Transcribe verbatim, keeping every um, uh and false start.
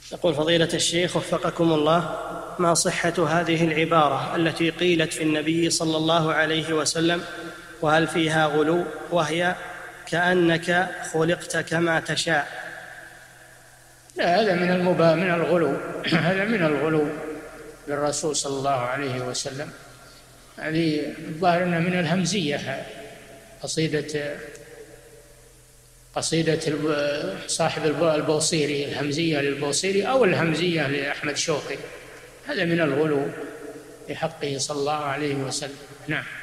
يقول فضيلة الشيخ وفقكم الله: ما صحة هذه العبارة التي قيلت في النبي صلى الله عليه وسلم وهل فيها غلو، وهي كأنك خلقت كما تشاء؟ لا، هذا من المبا من الغلو هذا من الغلو بالرسول صلى الله عليه وسلم. هذه الظاهر أنها من الهمزية، قصيدة قصيدة صاحب البوصيري، الهمزية للبوصيري أو الهمزية لأحمد شوقي. هذا من الغلو في حقه صلى الله عليه وسلم. نعم.